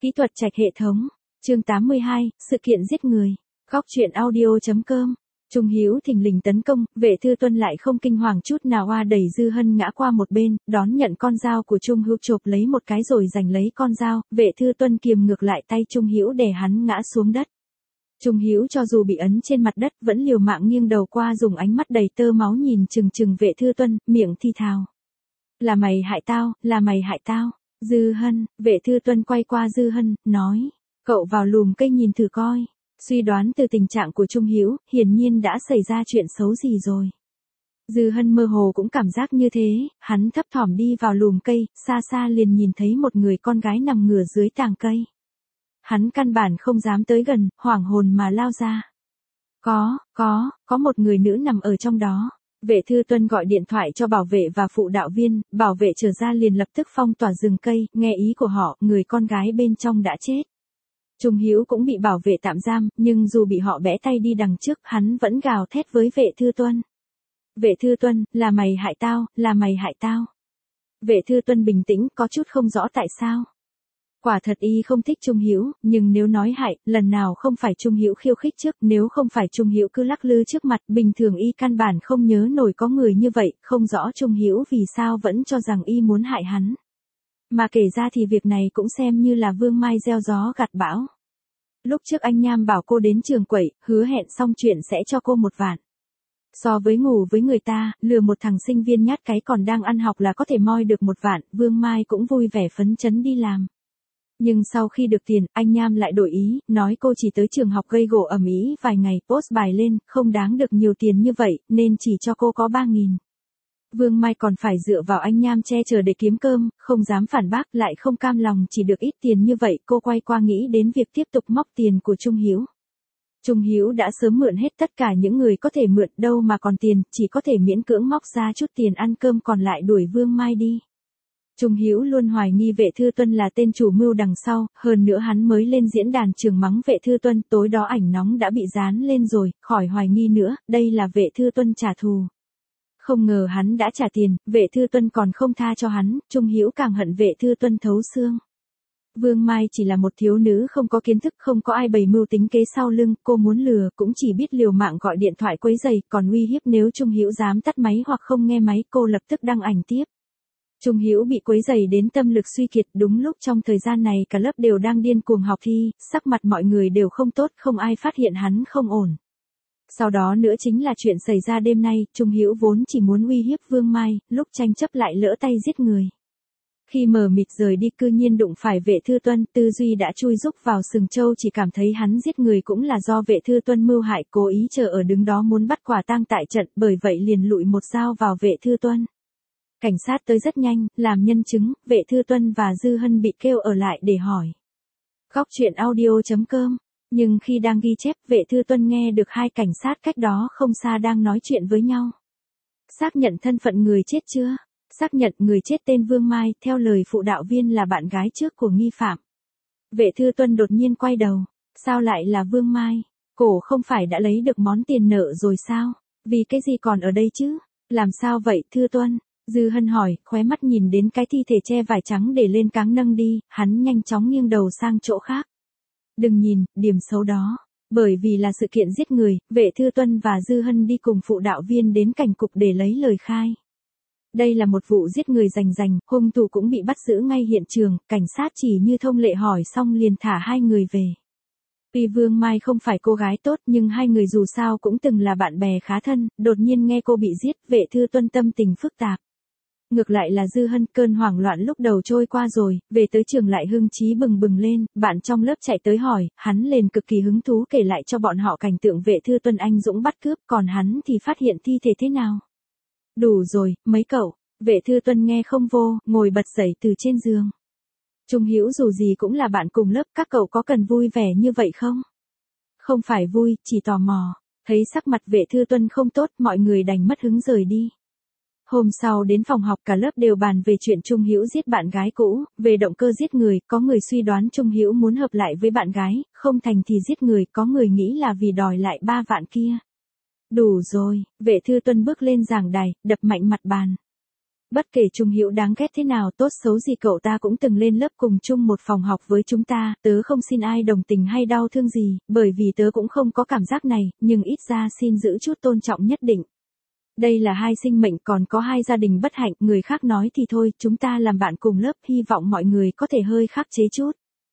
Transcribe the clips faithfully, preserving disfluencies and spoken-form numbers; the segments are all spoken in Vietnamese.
Kỹ thuật trạch hệ thống. Chương tám mươi hai, sự kiện giết người. Góc truyện audio.com. Trung Hữu thình lình tấn công, Vệ Thư Tuân lại không kinh hoàng chút nào, oa đẩy Dư Hân ngã qua một bên, đón nhận con dao của Trung Hữu, chộp lấy một cái rồi giành lấy con dao. Vệ Thư Tuân kiềm ngược lại tay Trung Hữu để hắn ngã xuống đất. Trung Hữu cho dù bị ấn trên mặt đất vẫn liều mạng nghiêng đầu qua, dùng ánh mắt đầy tơ máu nhìn chừng chừng Vệ Thư Tuân, miệng thi thào: là mày hại tao, là mày hại tao. Dư Hân. Vệ Thư Tuân quay qua Dư Hân, nói: cậu vào lùm cây nhìn thử coi. Suy đoán từ tình trạng của Trung Hữu, hiển nhiên đã xảy ra chuyện xấu gì rồi. Dư Hân mơ hồ cũng cảm giác như thế, hắn thấp thỏm đi vào lùm cây, xa xa liền nhìn thấy một người con gái nằm ngửa dưới tàng cây. Hắn căn bản không dám tới gần, hoảng hồn mà lao ra. Có, có, có một người nữ nằm ở trong đó. Vệ Thư Tuân gọi điện thoại cho bảo vệ và phụ đạo viên, bảo vệ trở ra liền lập tức phong tỏa rừng cây, nghe ý của họ, người con gái bên trong đã chết. Trung Hữu cũng bị bảo vệ tạm giam, nhưng dù bị họ bẽ tay đi đằng trước, hắn vẫn gào thét với Vệ Thư Tuân. Vệ Thư Tuân, là mày hại tao, là mày hại tao. Vệ Thư Tuân bình tĩnh, có chút không rõ tại sao. Quả thật y không thích Trung Hữu, nhưng nếu nói hại, lần nào không phải Trung Hữu khiêu khích trước, nếu không phải Trung Hữu cứ lắc lư trước mặt, bình thường y căn bản không nhớ nổi có người như vậy, không rõ Trung Hữu vì sao vẫn cho rằng y muốn hại hắn. Mà kể ra thì việc này cũng xem như là Vương Mai gieo gió gặt bão. Lúc trước anh Nham bảo cô đến trường quẩy, hứa hẹn xong chuyện sẽ cho cô một vạn. So với ngủ với người ta, lừa một thằng sinh viên nhát cái còn đang ăn học là có thể moi được một vạn, Vương Mai cũng vui vẻ phấn chấn đi làm. Nhưng sau khi được tiền, anh Nham lại đổi ý, nói cô chỉ tới trường học gây gổ ầm ĩ vài ngày, post bài lên, không đáng được nhiều tiền như vậy, nên chỉ cho cô có ba nghìn. Vương Mai còn phải dựa vào anh Nham che chở để kiếm cơm, không dám phản bác, lại không cam lòng chỉ được ít tiền như vậy, cô quay qua nghĩ đến việc tiếp tục móc tiền của Trung Hữu. Trung Hữu đã sớm mượn hết tất cả những người có thể mượn, đâu mà còn tiền, chỉ có thể miễn cưỡng móc ra chút tiền ăn cơm còn lại đuổi Vương Mai đi. Trung Hữu luôn hoài nghi Vệ Thư Tuân là tên chủ mưu đằng sau, hơn nữa hắn mới lên diễn đàn trường mắng Vệ Thư Tuân, tối đó ảnh nóng đã bị dán lên rồi, khỏi hoài nghi nữa, đây là Vệ Thư Tuân trả thù. Không ngờ hắn đã trả tiền, Vệ Thư Tuân còn không tha cho hắn, Trung Hữu càng hận Vệ Thư Tuân thấu xương. Vương Mai chỉ là một thiếu nữ không có kiến thức, không có ai bày mưu tính kế sau lưng, cô muốn lừa cũng chỉ biết liều mạng gọi điện thoại quấy rầy, còn uy hiếp nếu Trung Hữu dám tắt máy hoặc không nghe máy, cô lập tức đăng ảnh tiếp. Trung Hữu bị quấy rầy đến tâm lực suy kiệt, đúng lúc trong thời gian này cả lớp đều đang điên cuồng học thi, sắc mặt mọi người đều không tốt, không ai phát hiện hắn không ổn. Sau đó nữa chính là chuyện xảy ra đêm nay, Trung Hữu vốn chỉ muốn uy hiếp Vương Mai, lúc tranh chấp lại lỡ tay giết người. Khi mờ mịt rời đi cư nhiên đụng phải Vệ Thư Tuân, tư duy đã chui rúc vào sừng trâu, chỉ cảm thấy hắn giết người cũng là do Vệ Thư Tuân mưu hại, cố ý chờ ở đứng đó muốn bắt quả tang tại trận, bởi vậy liền lụi một dao vào Vệ Thư Tuân. Cảnh sát tới rất nhanh, làm nhân chứng, Vệ Thư Tuân và Dư Hân bị kêu ở lại để hỏi. Góc truyện audio.com. Nhưng khi đang ghi chép, Vệ Thư Tuân nghe được hai cảnh sát cách đó không xa đang nói chuyện với nhau. Xác nhận thân phận người chết chưa? Xác nhận người chết tên Vương Mai, theo lời phụ đạo viên là bạn gái trước của nghi phạm. Vệ Thư Tuân đột nhiên quay đầu. Sao lại là Vương Mai? Cổ không phải đã lấy được món tiền nợ rồi sao? Vì cái gì còn ở đây chứ? Làm sao vậy Thư Tuân? Dư Hân hỏi, khóe mắt nhìn đến cái thi thể che vải trắng để lên cáng nâng đi, hắn nhanh chóng nghiêng đầu sang chỗ khác. Đừng nhìn, điểm xấu đó. Bởi vì là sự kiện giết người, Vệ Thư Tuân và Dư Hân đi cùng phụ đạo viên đến cảnh cục để lấy lời khai. Đây là một vụ giết người rành rành, hung thủ cũng bị bắt giữ ngay hiện trường, cảnh sát chỉ như thông lệ hỏi xong liền thả hai người về. Tuy Vương Mai không phải cô gái tốt nhưng hai người dù sao cũng từng là bạn bè khá thân, đột nhiên nghe cô bị giết, Vệ Thư Tuân tâm tình phức tạp. Ngược lại là Dư Hân, cơn hoảng loạn lúc đầu trôi qua rồi, về tới trường lại hưng trí bừng bừng lên, bạn trong lớp chạy tới hỏi, hắn liền cực kỳ hứng thú kể lại cho bọn họ cảnh tượng Vệ Thư Tuân anh dũng bắt cướp, còn hắn thì phát hiện thi thể thế nào. Đủ rồi, mấy cậu. Vệ Thư Tuân nghe không vô, ngồi bật dậy từ trên giường. Trung Hữu dù gì cũng là bạn cùng lớp, các cậu có cần vui vẻ như vậy không? Không phải vui, chỉ tò mò. Thấy sắc mặt Vệ Thư Tuân không tốt, mọi người đành mất hứng rời đi. Hôm sau đến phòng học cả lớp đều bàn về chuyện Trung Hữu giết bạn gái cũ, về động cơ giết người, có người suy đoán Trung Hữu muốn hợp lại với bạn gái, không thành thì giết người, có người nghĩ là vì đòi lại ba vạn kia. Đủ rồi, Vệ Thư Tuân bước lên giảng đài, đập mạnh mặt bàn. Bất kể Trung Hữu đáng ghét thế nào, tốt xấu gì cậu ta cũng từng lên lớp cùng chung một phòng học với chúng ta, tớ không xin ai đồng tình hay đau thương gì, bởi vì tớ cũng không có cảm giác này, nhưng ít ra xin giữ chút tôn trọng nhất định. Đây là hai sinh mệnh, còn có hai gia đình bất hạnh, người khác nói thì thôi, chúng ta làm bạn cùng lớp, hy vọng mọi người có thể hơi khắc chế chút.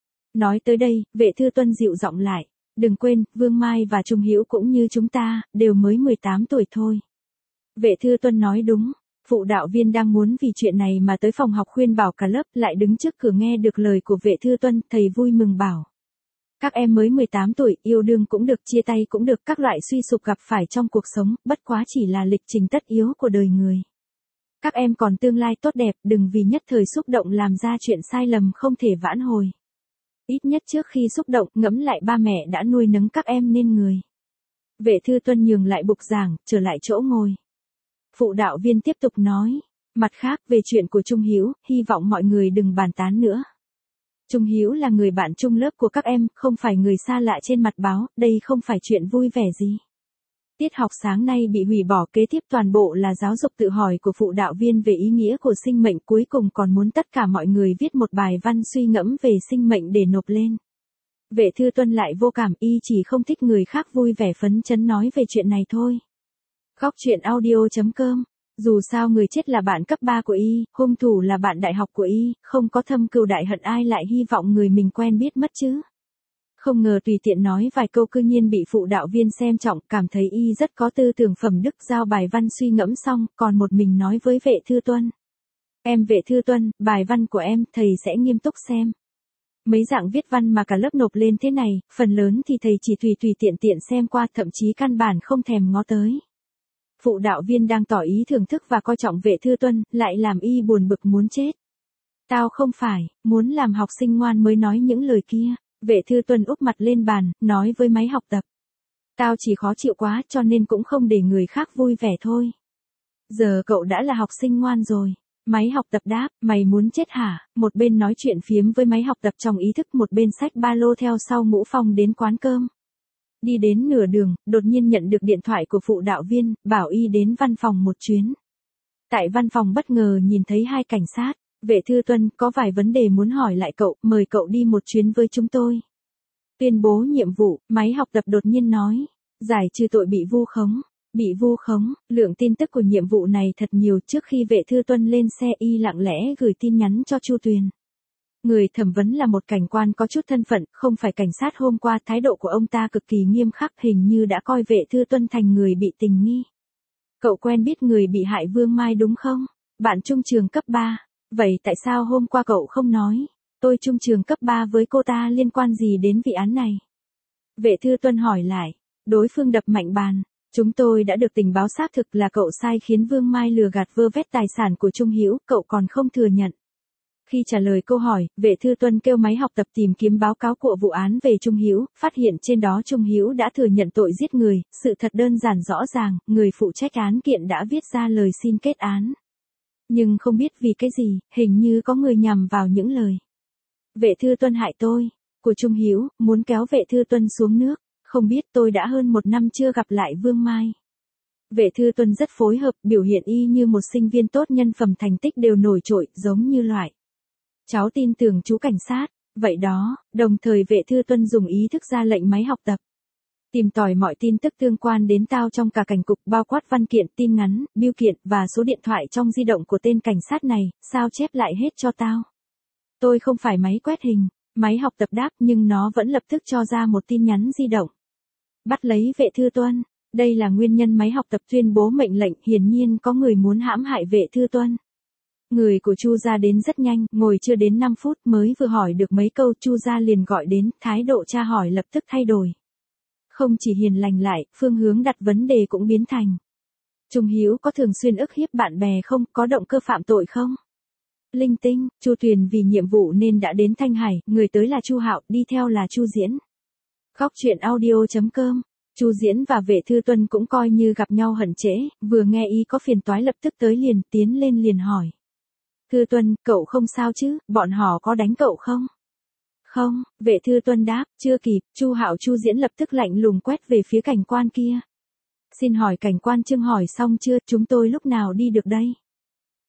Nói tới đây, Vệ Thư Tuân dịu giọng lại, đừng quên, Vương Mai và Trung Hữu cũng như chúng ta, đều mới mười tám tuổi thôi. Vệ Thư Tuân nói đúng. Phụ đạo viên đang muốn vì chuyện này mà tới phòng học khuyên bảo cả lớp, lại đứng trước cửa nghe được lời của Vệ Thư Tuân, thầy vui mừng bảo. Các em mới mười tám tuổi, yêu đương cũng được, chia tay cũng được, các loại suy sụp gặp phải trong cuộc sống, bất quá chỉ là lịch trình tất yếu của đời người. Các em còn tương lai tốt đẹp, đừng vì nhất thời xúc động làm ra chuyện sai lầm không thể vãn hồi. Ít nhất trước khi xúc động, ngẫm lại ba mẹ đã nuôi nấng các em nên người. Vệ Thư Tuân nhường lại bục giảng, trở lại chỗ ngồi. Phụ đạo viên tiếp tục nói, mặt khác về chuyện của Trung Hữu, hy vọng mọi người đừng bàn tán nữa. Trung Hữu là người bạn chung lớp của các em, không phải người xa lạ trên mặt báo, đây không phải chuyện vui vẻ gì. Tiết học sáng nay bị hủy bỏ, kế tiếp toàn bộ là giáo dục tự hỏi của phụ đạo viên về ý nghĩa của sinh mệnh, cuối cùng còn muốn tất cả mọi người viết một bài văn suy ngẫm về sinh mệnh để nộp lên. Vệ Thư Tuân lại vô cảm, y chỉ không thích người khác vui vẻ phấn chấn nói về chuyện này thôi. Góc truyện audio chấm com. Dù sao người chết là bạn cấp ba của y, hung thủ là bạn đại học của y, không có thâm cừu đại hận ai lại hy vọng người mình quen biết mất chứ. Không ngờ tùy tiện nói vài câu cư nhiên bị phụ đạo viên xem trọng, cảm thấy y rất có tư tưởng phẩm đức, giao bài văn suy ngẫm xong, còn một mình nói với Vệ Thư Tuân. Em Vệ Thư Tuân, bài văn của em, thầy sẽ nghiêm túc xem. Mấy dạng viết văn mà cả lớp nộp lên thế này, phần lớn thì thầy chỉ tùy tùy tiện tiện xem qua, thậm chí căn bản không thèm ngó tới. Phụ đạo viên đang tỏ ý thưởng thức và coi trọng Vệ Thư Tuân, lại làm y buồn bực muốn chết. Tao không phải, muốn làm học sinh ngoan mới nói những lời kia. Vệ Thư Tuân úp mặt lên bàn, nói với máy học tập. Tao chỉ khó chịu quá cho nên cũng không để người khác vui vẻ thôi. Giờ cậu đã là học sinh ngoan rồi. Máy học tập đáp, mày muốn chết hả? Một bên nói chuyện phiếm với máy học tập trong ý thức, một bên xách ba lô theo sau Ngũ Phong đến quán cơm. Đi đến nửa đường, đột nhiên nhận được điện thoại của phụ đạo viên, bảo y đến văn phòng một chuyến. Tại văn phòng bất ngờ nhìn thấy hai cảnh sát. Vệ Thư Tuân, có vài vấn đề muốn hỏi lại cậu, mời cậu đi một chuyến với chúng tôi. Tuyên bố nhiệm vụ, máy học tập đột nhiên nói. Giải trừ tội bị vu khống. Bị vu khống, lượng tin tức của nhiệm vụ này thật nhiều. Trước khi Vệ Thư Tuân lên xe, y lặng lẽ gửi tin nhắn cho Chu Tuyền. Người thẩm vấn là một cảnh quan có chút thân phận, không phải cảnh sát hôm qua, thái độ của ông ta cực kỳ nghiêm khắc, hình như đã coi Vệ Thư Tuân thành người bị tình nghi. Cậu quen biết người bị hại Vương Mai đúng không? Bạn chung trường cấp ba. Vậy tại sao hôm qua cậu không nói? Tôi chung trường cấp ba với cô ta liên quan gì đến vụ án này? Vệ Thư Tuân hỏi lại. Đối phương đập mạnh bàn. Chúng tôi đã được tình báo xác thực là cậu sai khiến Vương Mai lừa gạt vơ vét tài sản của Trung Hữu, cậu còn không thừa nhận. Khi trả lời câu hỏi, Vệ Thư Tuân kêu máy học tập tìm kiếm báo cáo của vụ án về Trung Hữu, phát hiện trên đó Trung Hữu đã thừa nhận tội giết người, sự thật đơn giản rõ ràng, người phụ trách án kiện đã viết ra lời xin kết án. Nhưng không biết vì cái gì, hình như có người nhằm vào những lời. Vệ Thư Tuân hại tôi, của Trung Hữu, muốn kéo Vệ Thư Tuân xuống nước, không biết tôi đã hơn một năm chưa gặp lại Vương Mai. Vệ Thư Tuân rất phối hợp, biểu hiện y như một sinh viên tốt, nhân phẩm thành tích đều nổi trội, giống như loại. Cháu tin tưởng chú cảnh sát, vậy đó, đồng thời Vệ Thư Tuân dùng ý thức ra lệnh máy học tập. Tìm tòi mọi tin tức tương quan đến tao trong cả cảnh cục, bao quát văn kiện, tin ngắn, bưu kiện và số điện thoại trong di động của tên cảnh sát này, sao chép lại hết cho tao. Tôi không phải máy quét hình, máy học tập đáp, nhưng nó vẫn lập tức cho ra một tin nhắn di động. Bắt lấy Vệ Thư Tuân, đây là nguyên nhân máy học tập tuyên bố mệnh lệnh, hiển nhiên có người muốn hãm hại Vệ Thư Tuân. Người của Chu gia đến rất nhanh, ngồi chưa đến năm phút mới vừa hỏi được mấy câu, Chu gia liền gọi đến, thái độ tra hỏi lập tức thay đổi. Không chỉ hiền lành lại, phương hướng đặt vấn đề cũng biến thành. Trung Hữu có thường xuyên ức hiếp bạn bè không, có động cơ phạm tội không? Linh tinh, Chu Tuyền vì nhiệm vụ nên đã đến Thanh Hải, người tới là Chu Hạo, đi theo là Chu Diễn. Góc truyện audio chấm com. Chu Diễn và Vệ Thư Tuân cũng coi như gặp nhau hận trễ, vừa nghe y có phiền toái lập tức tới liền, tiến lên liền hỏi. Thư Tuân, cậu không sao chứ, bọn họ có đánh cậu không? Không, Vệ Thư Tuân đáp, chưa kịp, Chu Hạo Chu Diễn lập tức lạnh lùng quét về phía cảnh quan kia. Xin hỏi cảnh quan Trương hỏi xong chưa, chúng tôi lúc nào đi được đây?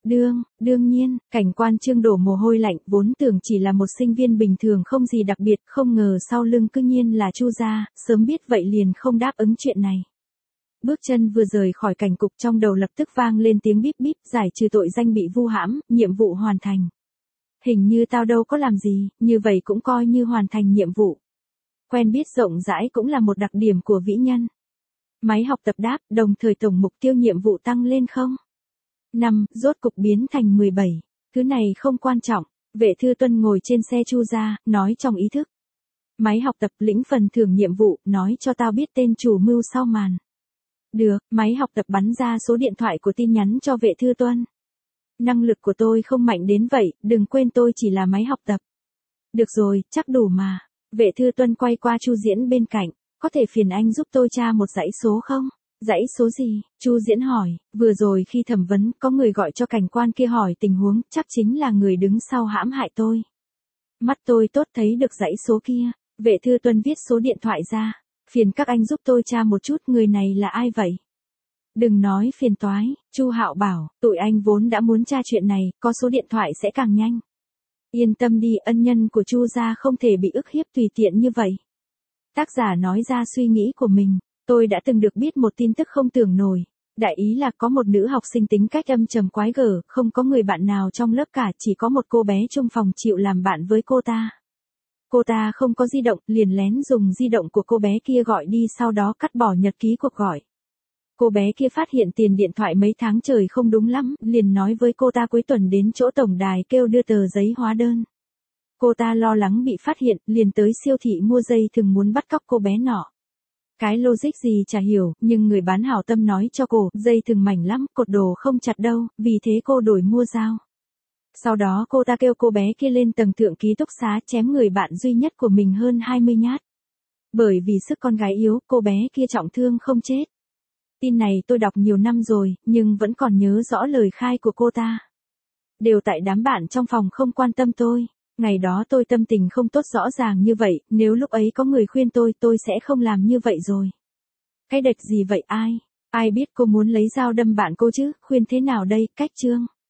Đương, đương nhiên, cảnh quan Trương đổ mồ hôi lạnh, vốn tưởng chỉ là một sinh viên bình thường không gì đặc biệt, không ngờ sau lưng cư nhiên là Chu gia, sớm biết vậy liền không đáp ứng chuyện này. Bước chân vừa rời khỏi cảnh cục trong đầu lập tức vang lên tiếng bíp bíp, giải trừ tội danh bị vu hãm, nhiệm vụ hoàn thành. Hình như tao đâu có làm gì, như vậy cũng coi như hoàn thành nhiệm vụ. Quen biết rộng rãi cũng là một đặc điểm của vĩ nhân. Máy học tập đáp, đồng thời tổng mục tiêu nhiệm vụ tăng lên không? năm, rốt cục biến thành mười bảy. Thứ này không quan trọng, Vệ Thư Tuân ngồi trên xe Chu gia, nói trong ý thức. Máy học tập lĩnh phần thưởng nhiệm vụ, nói cho tao biết tên chủ mưu sau màn. Được, máy học tập bắn ra số điện thoại của tin nhắn cho Vệ Thư Tuân. Năng lực của tôi không mạnh đến vậy, đừng quên tôi chỉ là máy học tập. Được rồi, chắc đủ mà. Vệ Thư Tuân quay qua Chu Diễn bên cạnh, có thể phiền anh giúp tôi tra một dãy số không? Dãy số gì? Chu Diễn hỏi, vừa rồi khi thẩm vấn có người gọi cho cảnh quan kia hỏi tình huống, chắc chính là người đứng sau hãm hại tôi. Mắt tôi tốt thấy được dãy số kia, Vệ Thư Tuân viết số điện thoại ra, phiền các anh giúp tôi tra một chút người này là ai vậy? Đừng nói phiền toái, Chu Hạo bảo, tụi anh vốn đã muốn tra chuyện này, có số điện thoại sẽ càng nhanh. Yên tâm đi, ân nhân của Chu gia không thể bị ức hiếp tùy tiện như vậy. Tác giả nói ra suy nghĩ của mình, tôi đã từng được biết một tin tức không tưởng nổi. Đại ý là có một nữ học sinh tính cách âm trầm quái gở, không có người bạn nào trong lớp cả, chỉ có một cô bé chung phòng chịu làm bạn với cô ta. Cô ta không có di động, liền lén dùng di động của cô bé kia gọi đi, sau đó cắt bỏ nhật ký cuộc gọi. Cô bé kia phát hiện tiền điện thoại mấy tháng trời không đúng lắm, liền nói với cô ta cuối tuần đến chỗ tổng đài kêu đưa tờ giấy hóa đơn. Cô ta lo lắng bị phát hiện, liền tới siêu thị mua dây thừng muốn bắt cóc cô bé nọ. Cái logic gì chả hiểu, nhưng người bán hảo tâm nói cho cô, dây thừng mảnh lắm, cột đồ không chặt đâu, vì thế cô đổi mua dao. Sau đó cô ta kêu cô bé kia lên tầng thượng ký túc xá chém người bạn duy nhất của mình hơn hai mươi nhát. Bởi vì sức con gái yếu, cô bé kia trọng thương không chết. Tin này tôi đọc nhiều năm rồi, nhưng vẫn còn nhớ rõ lời khai của cô ta. Đều tại đám bạn trong phòng không quan tâm tôi. Ngày đó tôi tâm tình không tốt rõ ràng như vậy, nếu lúc ấy có người khuyên tôi, tôi sẽ không làm như vậy rồi. Cái đệch gì vậy ai? Ai biết cô muốn lấy dao đâm bạn cô chứ, khuyên thế nào đây, cách chương.